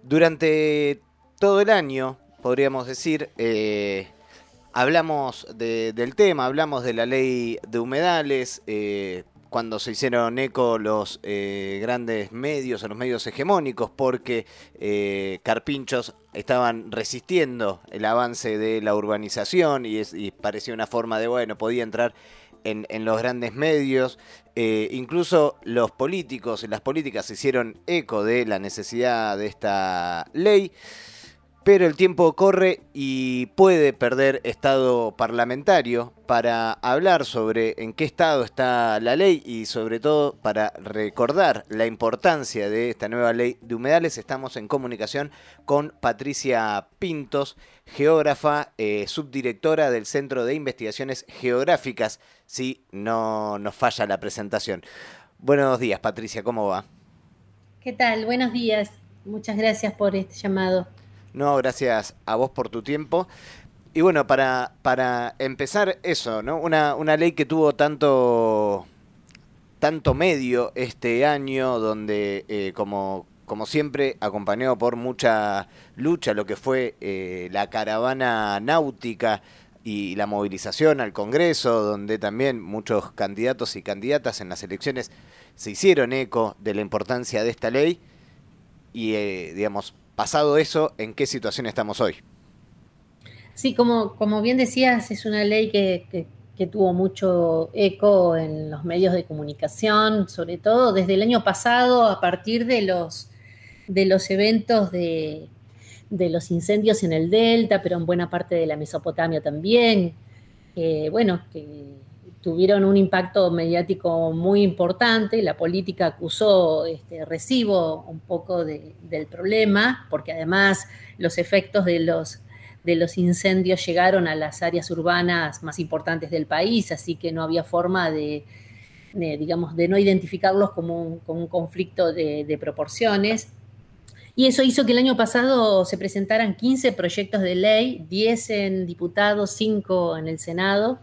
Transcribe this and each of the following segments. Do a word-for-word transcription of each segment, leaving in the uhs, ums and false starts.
Durante todo el año, podríamos decir, eh, hablamos de- del tema, hablamos de la ley de humedales, eh, cuando se hicieron eco los eh, grandes medios o los medios hegemónicos, porque eh, carpinchos estaban resistiendo el avance de la urbanización y, es- y parecía una forma de, bueno, podía entrar en, en los grandes medios. Eh, incluso los políticos y las políticas se hicieron eco de la necesidad de esta ley, pero el tiempo corre y puede perder estado parlamentario. Para hablar sobre en qué estado está la ley y sobre todo para recordar la importancia de esta nueva ley de humedales, estamos en comunicación con Patricia Pintos, geógrafa, eh, subdirectora del Centro de Investigaciones Geográficas, si no nos falla la presentación. Buenos días, Patricia, ¿cómo va? ¿Qué tal? Buenos días. Muchas gracias por este llamado. No, gracias a vos por tu tiempo. Y bueno, para, para empezar eso, ¿no? Una, una ley que tuvo tanto, tanto medio este año, donde eh, como, como siempre, acompañado por mucha lucha, lo que fue eh, la caravana náutica y la movilización al Congreso, donde también muchos candidatos y candidatas en las elecciones se hicieron eco de la importancia de esta ley y, eh, digamos, pasado eso, ¿en qué situación estamos hoy? Sí, como, como bien decías, es una ley que, que- que tuvo mucho eco en los medios de comunicación, sobre todo desde el año pasado, a partir de los, de los eventos de, de los incendios en el Delta, pero en buena parte de la Mesopotamia también. Eh, bueno, que tuvieron un impacto mediático muy importante. La política acusó este, recibo un poco de- del problema, porque además los efectos de los, de los incendios llegaron a las áreas urbanas más importantes del país, así que no había forma de, de, digamos, de no identificarlos como un, como un conflicto de, de proporciones. Y eso hizo que el año pasado se presentaran quince proyectos de ley, diez en diputados, cinco en el Senado,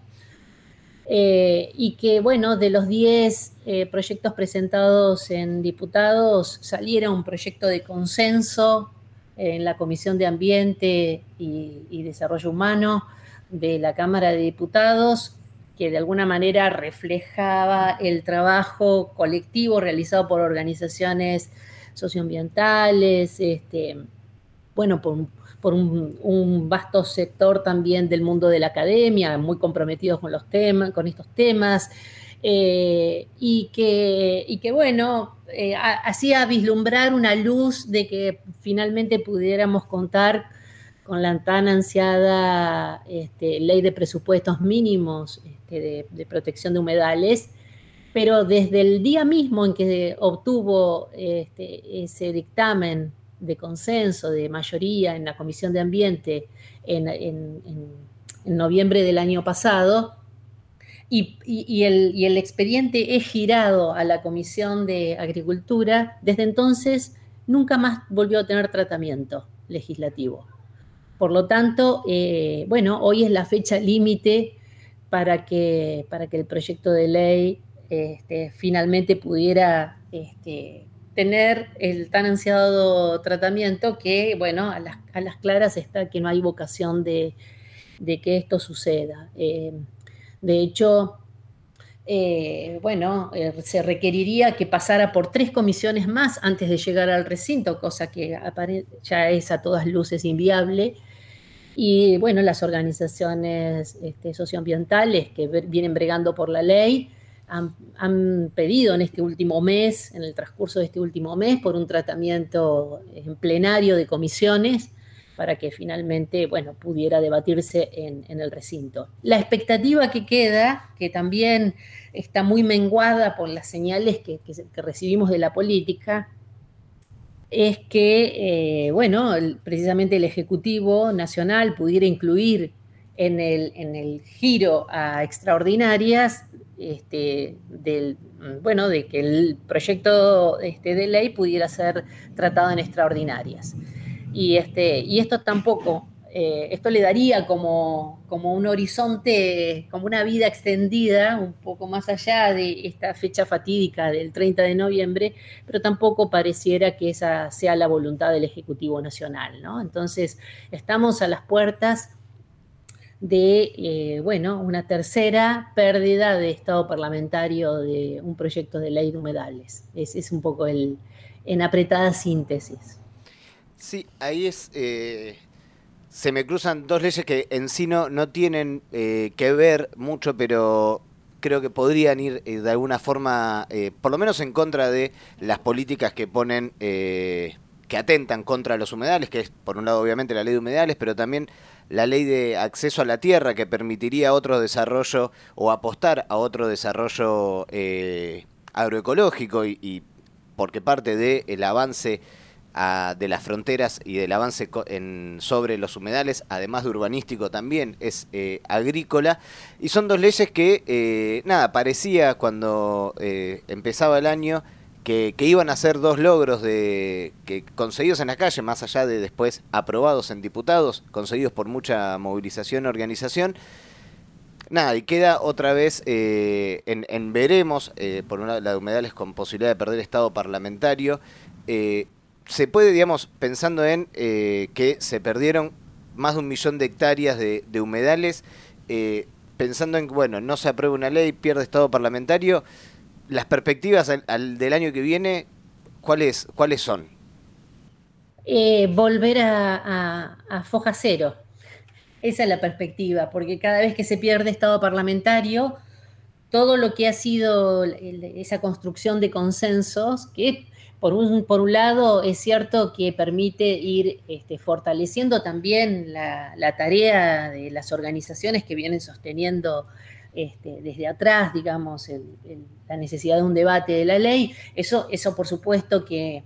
eh, y que, bueno, de los diez eh, proyectos presentados en diputados saliera un proyecto de consenso en la Comisión de Ambiente y, y Desarrollo Humano de la Cámara de Diputados, que de alguna manera reflejaba el trabajo colectivo realizado por organizaciones socioambientales, este, bueno, por, por un, un, vasto sector también del mundo de la academia, muy comprometidos con, los temas, con estos temas, eh, y, que, y que, bueno, eh, hacía vislumbrar una luz de que finalmente pudiéramos contar con la tan ansiada este, ley de presupuestos mínimos este, de, de protección de humedales, pero desde el día mismo en que obtuvo este, ese dictamen de consenso, de mayoría en la Comisión de Ambiente en, en, en, en noviembre del año pasado, y, y, y, el, y, el, expediente es girado a la Comisión de Agricultura, desde entonces nunca más volvió a tener tratamiento legislativo. Por lo tanto, eh, bueno, hoy es la fecha límite para que, para que el proyecto de ley este, finalmente pudiera este, tener el tan ansiado tratamiento que, bueno, a las, a las claras está que no hay vocación de, de que esto suceda. Eh, de hecho, eh, bueno, eh, se requeriría que pasara por tres comisiones más antes de llegar al recinto, cosa que ya es a todas luces inviable. Y bueno, las organizaciones este, socioambientales que vienen bregando por la ley han, han, pedido en este último mes, en el transcurso de este último mes, por un tratamiento en plenario de comisiones para que finalmente, bueno, pudiera debatirse en, en el recinto. La expectativa que queda, que también está muy menguada por las señales que, que, que recibimos de la política, es que, eh, bueno, el, precisamente el Ejecutivo Nacional pudiera incluir en el, en el giro a extraordinarias, este, del, bueno, de que el proyecto este, de ley pudiera ser tratado en extraordinarias. Y, este, y esto tampoco eh, esto le daría como, como un horizonte, como una vida extendida, un poco más allá de esta fecha fatídica del treinta de noviembre, pero tampoco pareciera que esa sea la voluntad del Ejecutivo Nacional, ¿no? Entonces, estamos a las puertas de, eh, bueno, una tercera pérdida de estado parlamentario de un proyecto de ley de humedales. Ese es un poco el, en apretada síntesis. Sí, ahí es... Eh, se me cruzan dos leyes que en sí no, no tienen eh, que ver mucho, pero creo que podrían ir eh, de alguna forma, eh, por lo menos en contra de las políticas que ponen... Eh, que atentan contra los humedales, que es por un lado obviamente la ley de humedales, pero también la ley de acceso a la tierra, que permitiría otro desarrollo o apostar a otro desarrollo eh, agroecológico y, y porque parte del avance a, de las fronteras y del avance en, sobre los humedales, además de urbanístico también, es eh, agrícola. Y son dos leyes que, eh, nada, parecía cuando eh, empezaba el año que, que iban a ser dos logros de que conseguidos en la calle, más allá de después aprobados en diputados, conseguidos por mucha movilización y organización. Nada, y queda otra vez eh, en, en veremos, eh, por un lado la de humedales con posibilidad de perder estado parlamentario. Eh, se puede, digamos, pensando en eh, que se perdieron más de un millón de hectáreas de, de humedales, eh, pensando en que, bueno, no se aprueba una ley, pierde estado parlamentario. Las perspectivas al, al del año que viene, ¿cuáles, cuáles son? Eh, volver a, a, a foja cero. Esa es la perspectiva, porque cada vez que se pierde estado parlamentario, todo lo que ha sido esa construcción de consensos, que por un, por un lado es cierto que permite ir este, fortaleciendo también la, la tarea de las organizaciones que vienen sosteniendo este, desde atrás, digamos, el, el, la necesidad de un debate de la ley. Eso, eso por supuesto que,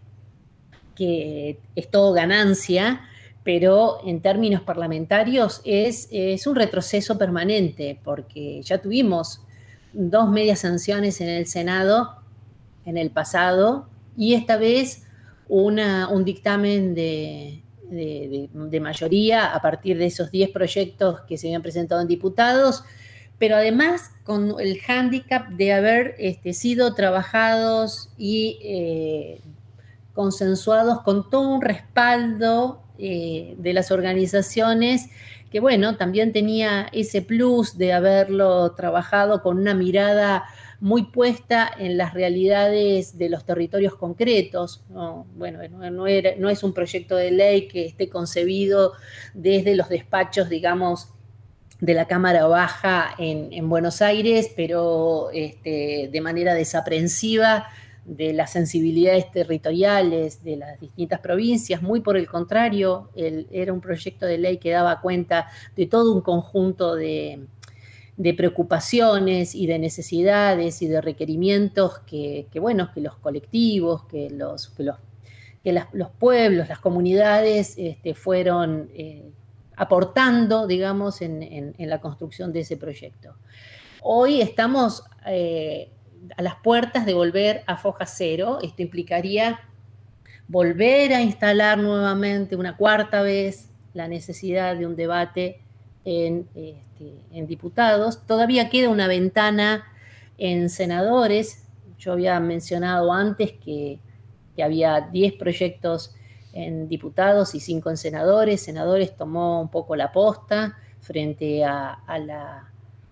que es todo ganancia, pero en términos parlamentarios es, es un retroceso permanente, porque ya tuvimos dos medias sanciones en el Senado en el pasado y esta vez una, un dictamen de, de, de, de mayoría a partir de esos diez proyectos que se habían presentado en diputados, pero además con el hándicap de haber este, sido trabajados y eh, consensuados con todo un respaldo eh, de las organizaciones que, bueno, también tenía ese plus de haberlo trabajado con una mirada muy puesta en las realidades de los territorios concretos. No, bueno, no, no, era, no es un proyecto de ley que esté concebido desde los despachos, digamos, de la Cámara Baja en, en Buenos Aires, pero este, de manera desaprensiva de las sensibilidades territoriales de las distintas provincias. Muy por el contrario, el, era un proyecto de ley que daba cuenta de todo un conjunto de, de preocupaciones y de necesidades y de requerimientos que, que bueno, que los colectivos, que los, que los, que las, los pueblos, las comunidades este, fueron eh, aportando, digamos, en, en, en la construcción de ese proyecto. Hoy estamos eh, a las puertas de volver a foja cero. Esto implicaría volver a instalar nuevamente una cuarta vez la necesidad de un debate en, este, en diputados. Todavía queda una ventana en senadores. Yo había mencionado antes que, que había diez proyectos en diputados y cinco en senadores. Senadores tomó un poco la posta frente a, a, la,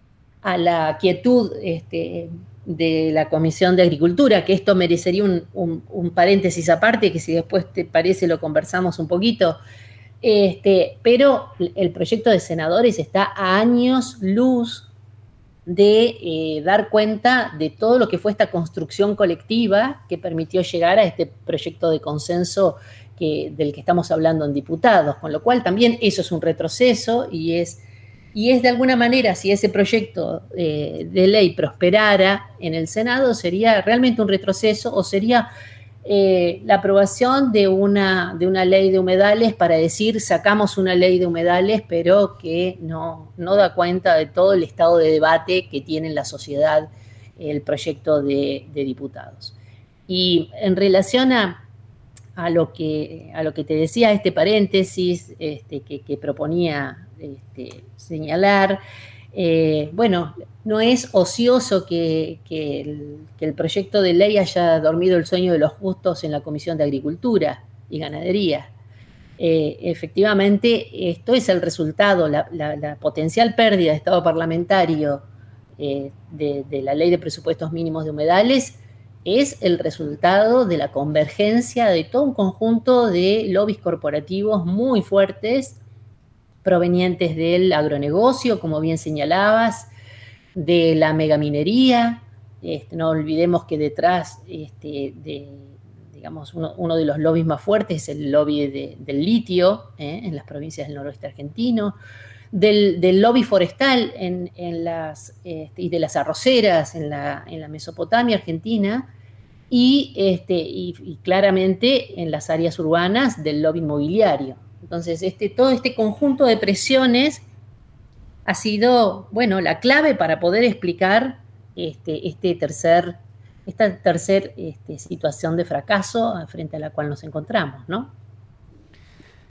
a la quietud este, de la Comisión de Agricultura, que esto merecería un, un, un paréntesis aparte, que si después te parece lo conversamos un poquito. Este, pero el proyecto de senadores está a años luz de eh, dar cuenta de todo lo que fue esta construcción colectiva que permitió llegar a este proyecto de consenso que, del que estamos hablando en diputados, con lo cual también eso es un retroceso y es, y es de alguna manera, si ese proyecto eh, de ley prosperara en el Senado, sería realmente un retroceso o sería eh, la aprobación de una, de una ley de humedales para decir sacamos una ley de humedales, pero que no, no da cuenta de todo el estado de debate que tiene en la sociedad el proyecto de, de diputados. Y en relación a a lo que, a lo que te decía este paréntesis este, que, que proponía este, señalar, eh, bueno, no es ocioso que, que, el, que el proyecto de ley haya dormido el sueño de los justos en la Comisión de Agricultura y Ganadería. Eh, efectivamente, esto es el resultado, la, la, la potencial pérdida de estado parlamentario eh, de, de la Ley de Presupuestos Mínimos de Humedales es el resultado de la convergencia de todo un conjunto de lobbies corporativos muy fuertes, provenientes del agronegocio, como bien señalabas, de la megaminería. Este, no olvidemos que detrás este, de, digamos, uno, uno de los lobbies más fuertes es el lobby de, del litio eh, en las provincias del noroeste argentino, del, del lobby forestal en, en las, este, y de las arroceras en la, en la Mesopotamia argentina, y, este, y, y claramente en las áreas urbanas del lobby inmobiliario. Entonces, este, todo este conjunto de presiones ha sido, bueno, la clave para poder explicar este, este tercer esta tercera este, situación de fracaso frente a la cual nos encontramos, ¿no?